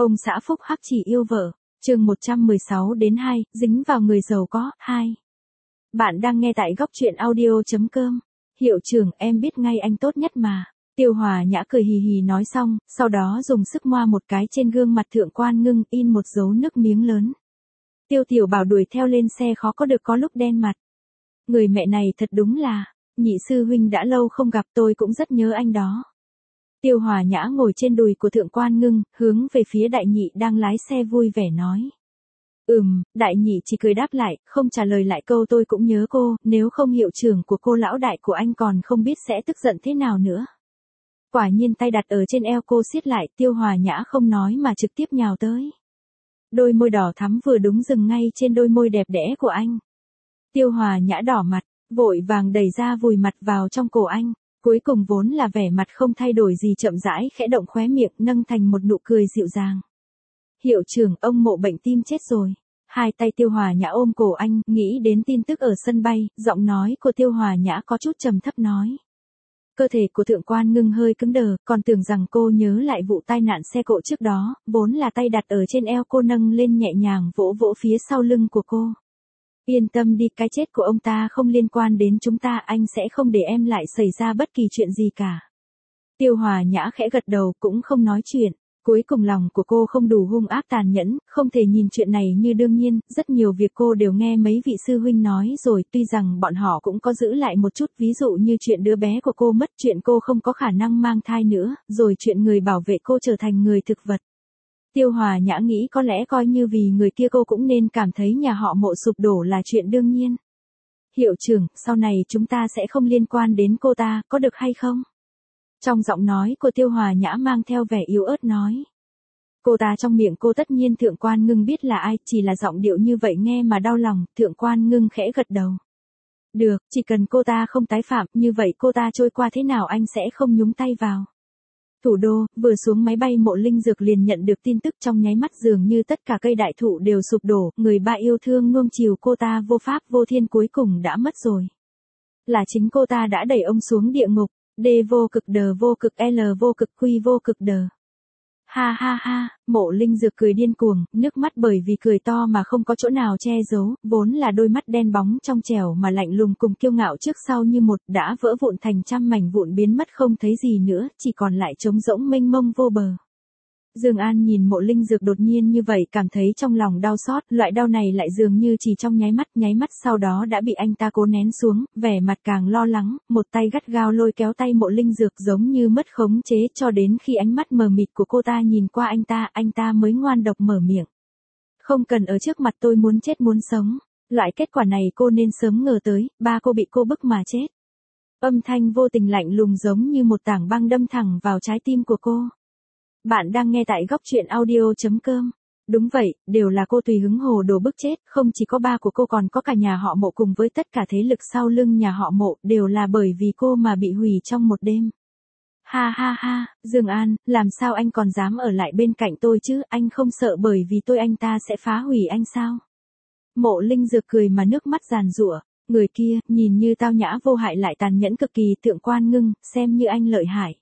Ông xã phúc hắc chỉ yêu vợ. Chương 116 đến 2, dính vào người giàu có, 2. Bạn đang nghe tại góc truyện audio.com. Hiệu trưởng, em biết ngay anh tốt nhất mà. Tiêu Hòa Nhã cười hì hì nói xong, sau đó dùng sức moa một cái trên gương mặt Thượng Quan Ngưng, in một dấu nước miếng lớn. Tiêu Tiểu Bảo đuổi theo lên xe khó có được có lúc đen mặt. Người mẹ này thật đúng là, nhị sư huynh đã lâu không gặp, tôi cũng rất nhớ anh đó. Tiêu Hòa Nhã ngồi trên đùi của Thượng Quan Ngưng, hướng về phía đại nhị đang lái xe vui vẻ nói. Đại nhị chỉ cười đáp lại, không trả lời lại câu tôi cũng nhớ cô, nếu không hiệu trưởng của cô lão đại của anh còn không biết sẽ tức giận thế nào nữa. Quả nhiên tay đặt ở trên eo cô siết lại, Tiêu Hòa Nhã không nói mà trực tiếp nhào tới. Đôi môi đỏ thắm vừa đúng dừng ngay trên đôi môi đẹp đẽ của anh. Tiêu Hòa Nhã đỏ mặt, vội vàng đẩy ra vùi mặt vào trong cổ anh. Cuối cùng vốn là vẻ mặt không thay đổi gì chậm rãi khẽ động khóe miệng nâng thành một nụ cười dịu dàng. Hiệu trưởng, ông Mộ bệnh tim chết rồi. Hai tay Tiêu Hòa Nhã ôm cổ anh, nghĩ đến tin tức ở sân bay, giọng nói của Tiêu Hòa Nhã có chút trầm thấp nói. Cơ thể của Thượng Quan Ngưng hơi cứng đờ, còn tưởng rằng cô nhớ lại vụ tai nạn xe cộ trước đó, vốn là tay đặt ở trên eo cô nâng lên nhẹ nhàng vỗ vỗ phía sau lưng của cô. Yên tâm đi, cái chết của ông ta không liên quan đến chúng ta, anh sẽ không để em lại xảy ra bất kỳ chuyện gì cả. Tiêu Hòa Nhã khẽ gật đầu cũng không nói chuyện. Cuối cùng lòng của cô không đủ hung ác tàn nhẫn, không thể nhìn chuyện này như đương nhiên, rất nhiều việc cô đều nghe mấy vị sư huynh nói rồi, tuy rằng bọn họ cũng có giữ lại một chút, ví dụ như chuyện đứa bé của cô mất, chuyện cô không có khả năng mang thai nữa, rồi chuyện người bảo vệ cô trở thành người thực vật. Tiêu Hòa Nhã nghĩ có lẽ coi như vì người kia cô cũng nên cảm thấy nhà họ Mộ sụp đổ là chuyện đương nhiên. Hiệu trưởng, sau này chúng ta sẽ không liên quan đến cô ta, có được hay không? Trong giọng nói của Tiêu Hòa Nhã mang theo vẻ yếu ớt nói. Cô ta trong miệng cô tất nhiên Thượng Quan Ngưng biết là ai, chỉ là giọng điệu như vậy nghe mà đau lòng, Thượng Quan Ngưng khẽ gật đầu. Được, chỉ cần cô ta không tái phạm, như vậy cô ta trôi qua thế nào anh sẽ không nhúng tay vào. Thủ đô, vừa xuống máy bay Mộ Linh Dược liền nhận được tin tức, trong nháy mắt dường như tất cả cây đại thụ đều sụp đổ, người ba yêu thương nuông chiều cô ta vô pháp vô thiên cuối cùng đã mất rồi. Là chính cô ta đã đẩy ông xuống địa ngục, D vô cực đờ vô cực L vô cực quy vô cực đờ. Ha ha ha, Mộ Linh Dược cười điên cuồng, nước mắt bởi vì cười to mà không có chỗ nào che giấu, vốn là đôi mắt đen bóng trong trẻo mà lạnh lùng cùng kiêu ngạo trước sau như một, đã vỡ vụn thành trăm mảnh vụn biến mất không thấy gì nữa, chỉ còn lại trống rỗng mênh mông vô bờ. Dương An nhìn Mộ Linh Dược đột nhiên như vậy cảm thấy trong lòng đau xót, loại đau này lại dường như chỉ trong nháy mắt sau đó đã bị anh ta cố nén xuống, vẻ mặt càng lo lắng, một tay gắt gao lôi kéo tay Mộ Linh Dược giống như mất khống chế cho đến khi ánh mắt mờ mịt của cô ta nhìn qua anh ta mới ngoan độc mở miệng. Không cần ở trước mặt tôi muốn chết muốn sống, loại kết quả này cô nên sớm ngờ tới, ba cô bị cô bức mà chết. Âm thanh vô tình lạnh lùng giống như một tảng băng đâm thẳng vào trái tim của cô. Bạn đang nghe tại góc truyện audio.com. Đúng vậy, đều là cô tùy hứng hồ đồ bức chết, không chỉ có ba của cô còn có cả nhà họ Mộ cùng với tất cả thế lực sau lưng nhà họ Mộ, đều là bởi vì cô mà bị hủy trong một đêm. Ha ha ha, Dương An, làm sao anh còn dám ở lại bên cạnh tôi chứ, anh không sợ bởi vì tôi anh ta sẽ phá hủy anh sao? Mộ Linh Dược cười mà nước mắt giàn giụa, người kia, nhìn như tao nhã vô hại lại tàn nhẫn cực kỳ, Thượng Quan Ngưng, xem như anh lợi hại.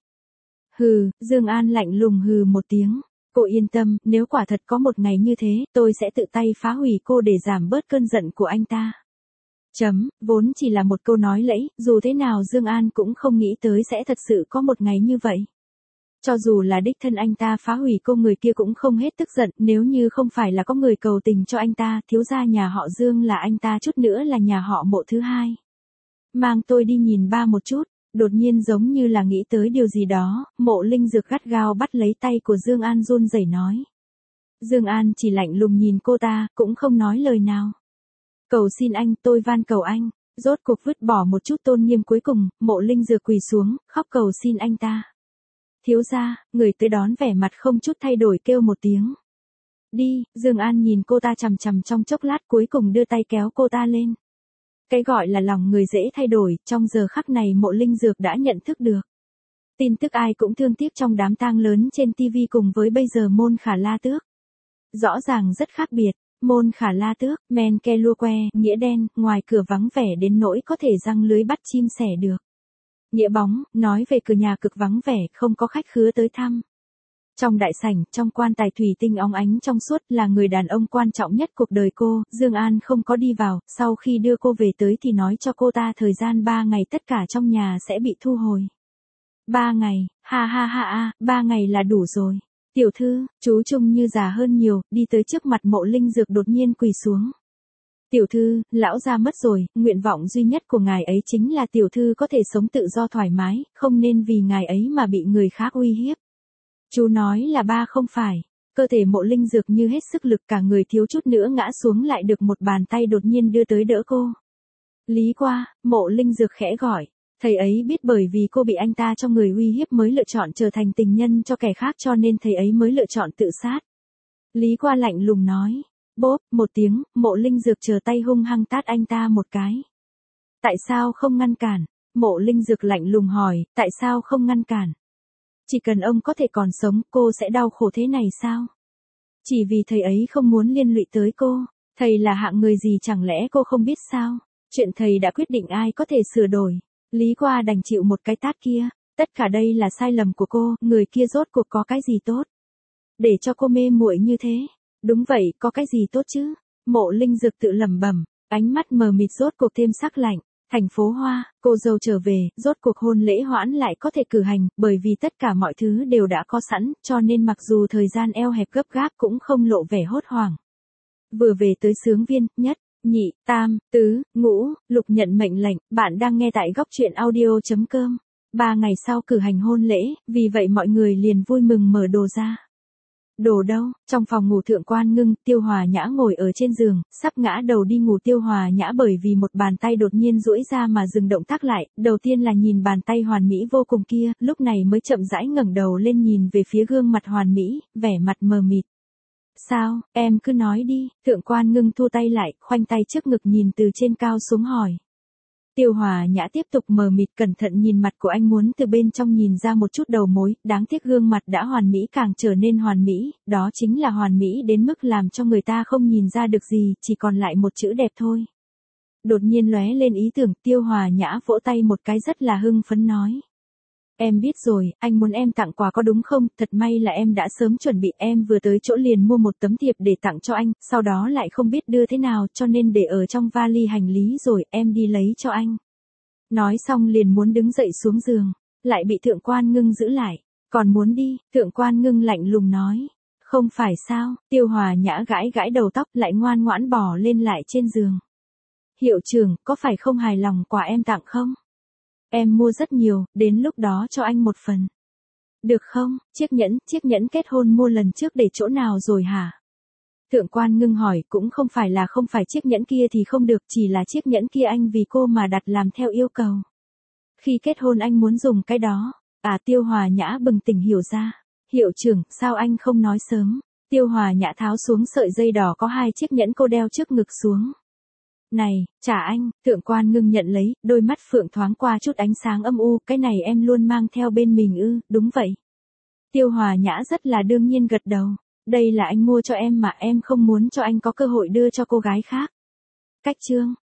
Hừ, Dương An lạnh lùng hừ một tiếng. Cô yên tâm, nếu quả thật có một ngày như thế, tôi sẽ tự tay phá hủy cô để giảm bớt cơn giận của anh ta. Vốn chỉ là một câu nói lẫy, dù thế nào Dương An cũng không nghĩ tới sẽ thật sự có một ngày như vậy. Cho dù là đích thân anh ta phá hủy cô, người kia cũng không hết tức giận, nếu như không phải là có người cầu tình cho anh ta, thiếu gia nhà họ Dương là anh ta, chút nữa là nhà họ Mộ thứ hai. Mang tôi đi nhìn ba một chút. Đột nhiên giống như là nghĩ tới điều gì đó, Mộ Linh Dược gắt gao bắt lấy tay của Dương An run rẩy nói. Dương An chỉ lạnh lùng nhìn cô ta, cũng không nói lời nào. Cầu xin anh, tôi van cầu anh. Rốt cuộc vứt bỏ một chút tôn nghiêm cuối cùng, Mộ Linh Dược quỳ xuống, khóc cầu xin anh ta. Thiếu gia, người tới đón vẻ mặt không chút thay đổi kêu một tiếng. Đi, Dương An nhìn cô ta chằm chằm trong chốc lát cuối cùng đưa tay kéo cô ta lên. Cái gọi là lòng người dễ thay đổi, trong giờ khắc này Mộ Linh Dược đã nhận thức được. Tin tức ai cũng thương tiếc trong đám tang lớn trên TV cùng với bây giờ Môn Khả La Tước. Rõ ràng rất khác biệt, Môn Khả La Tước, men ke lua que, nghĩa đen, ngoài cửa vắng vẻ đến nỗi có thể giăng lưới bắt chim sẻ được. Nghĩa bóng, nói về cửa nhà cực vắng vẻ, không có khách khứa tới thăm. Trong đại sảnh, trong quan tài thủy tinh óng ánh trong suốt là người đàn ông quan trọng nhất cuộc đời cô, Dương An không có đi vào, sau khi đưa cô về tới thì nói cho cô ta thời gian 3 ngày tất cả trong nhà sẽ bị thu hồi. 3 ngày, ha ha ha ha, 3 ngày là đủ rồi. Tiểu thư, chú trông như già hơn nhiều, đi tới trước mặt Mộ Linh Dược đột nhiên quỳ xuống. Tiểu thư, lão gia mất rồi, nguyện vọng duy nhất của ngài ấy chính là tiểu thư có thể sống tự do thoải mái, không nên vì ngài ấy mà bị người khác uy hiếp. Chú nói là ba không phải. Cơ thể Mộ Linh Dược như hết sức lực, cả người thiếu chút nữa ngã xuống, lại được một bàn tay đột nhiên đưa tới đỡ cô. Lý Qua, Mộ Linh Dược khẽ gọi. Thầy ấy biết bởi vì cô bị anh ta cho người uy hiếp mới lựa chọn trở thành tình nhân cho kẻ khác, cho nên thầy ấy mới lựa chọn tự sát. Lý Qua lạnh lùng nói. Bốp, một tiếng, Mộ Linh Dược chờ tay hung hăng tát anh ta một cái. Tại sao không ngăn cản? Mộ Linh Dược lạnh lùng hỏi, tại sao không ngăn cản? Chỉ cần ông có thể còn sống, cô sẽ đau khổ thế này sao? Chỉ vì thầy ấy không muốn liên lụy tới cô. Thầy là hạng người gì chẳng lẽ cô không biết sao? Chuyện thầy đã quyết định ai có thể sửa đổi. Lý Qua đành chịu một cái tát kia. Tất cả đây là sai lầm của cô, người kia rốt cuộc có cái gì tốt? Để cho cô mê muội như thế. Đúng vậy, có cái gì tốt chứ? Mộ Linh Dược tự lẩm bẩm, ánh mắt mờ mịt rốt cuộc thêm sắc lạnh. Thành phố Hoa, cô dâu trở về, rốt cuộc hôn lễ hoãn lại có thể cử hành, bởi vì tất cả mọi thứ đều đã có sẵn, cho nên mặc dù thời gian eo hẹp gấp gáp cũng không lộ vẻ hốt hoảng. Vừa về tới xướng viên, nhất, nhị, tam, tứ, ngũ, lục nhận mệnh lệnh, bạn đang nghe tại góc truyện audio.com. 3 ngày sau cử hành hôn lễ, vì vậy mọi người liền vui mừng mở đồ ra. Đồ đâu? Trong phòng ngủ Thượng Quan Ngưng, Tiêu Hòa Nhã ngồi ở trên giường, sắp ngã đầu đi ngủ. Tiêu Hòa Nhã bởi vì một bàn tay đột nhiên duỗi ra mà dừng động tác lại, đầu tiên là nhìn bàn tay hoàn mỹ vô cùng kia, lúc này mới chậm rãi ngẩng đầu lên nhìn về phía gương mặt hoàn mỹ, vẻ mặt mờ mịt. Sao, em cứ nói đi. Thượng Quan Ngưng thu tay lại, khoanh tay trước ngực nhìn từ trên cao xuống hỏi. Tiêu Hòa Nhã tiếp tục mờ mịt cẩn thận nhìn mặt của anh, muốn từ bên trong nhìn ra một chút đầu mối, đáng tiếc gương mặt đã hoàn mỹ càng trở nên hoàn mỹ, đó chính là hoàn mỹ đến mức làm cho người ta không nhìn ra được gì, chỉ còn lại một chữ đẹp thôi. Đột nhiên lóe lên ý tưởng, Tiêu Hòa Nhã vỗ tay một cái rất là hưng phấn nói. Em biết rồi, anh muốn em tặng quà có đúng không? Thật may là em đã sớm chuẩn bị, em vừa tới chỗ liền mua một tấm thiệp để tặng cho anh, sau đó lại không biết đưa thế nào cho nên để ở trong vali hành lý rồi, em đi lấy cho anh. Nói xong liền muốn đứng dậy xuống giường, lại bị Thượng Quan Ngưng giữ lại. Còn muốn đi, Thượng Quan Ngưng lạnh lùng nói. Không phải sao? Tiêu Hòa Nhã gãi gãi đầu tóc, lại ngoan ngoãn bò lên lại trên giường. Hiệu trưởng, có phải không hài lòng quà em tặng không? Em mua rất nhiều, đến lúc đó cho anh một phần. Được không? Chiếc nhẫn kết hôn mua lần trước để chỗ nào rồi hả? Thượng Quan Ngưng hỏi, cũng không phải chiếc nhẫn kia thì không được, chỉ là chiếc nhẫn kia anh vì cô mà đặt làm theo yêu cầu. Khi kết hôn anh muốn dùng cái đó. À, Tiêu Hòa Nhã bừng tỉnh hiểu ra. Hiệu trưởng, sao anh không nói sớm? Tiêu Hòa Nhã tháo xuống sợi dây đỏ có 2 chiếc nhẫn cô đeo trước ngực xuống. Này, trả anh. Thượng Quan Ngưng nhận lấy, đôi mắt phượng thoáng qua chút ánh sáng âm u, cái này em luôn mang theo bên mình ư? Đúng vậy. Tiêu Hòa Nhã rất là đương nhiên gật đầu. Đây là anh mua cho em mà, em không muốn cho anh có cơ hội đưa cho cô gái khác. Cách chương.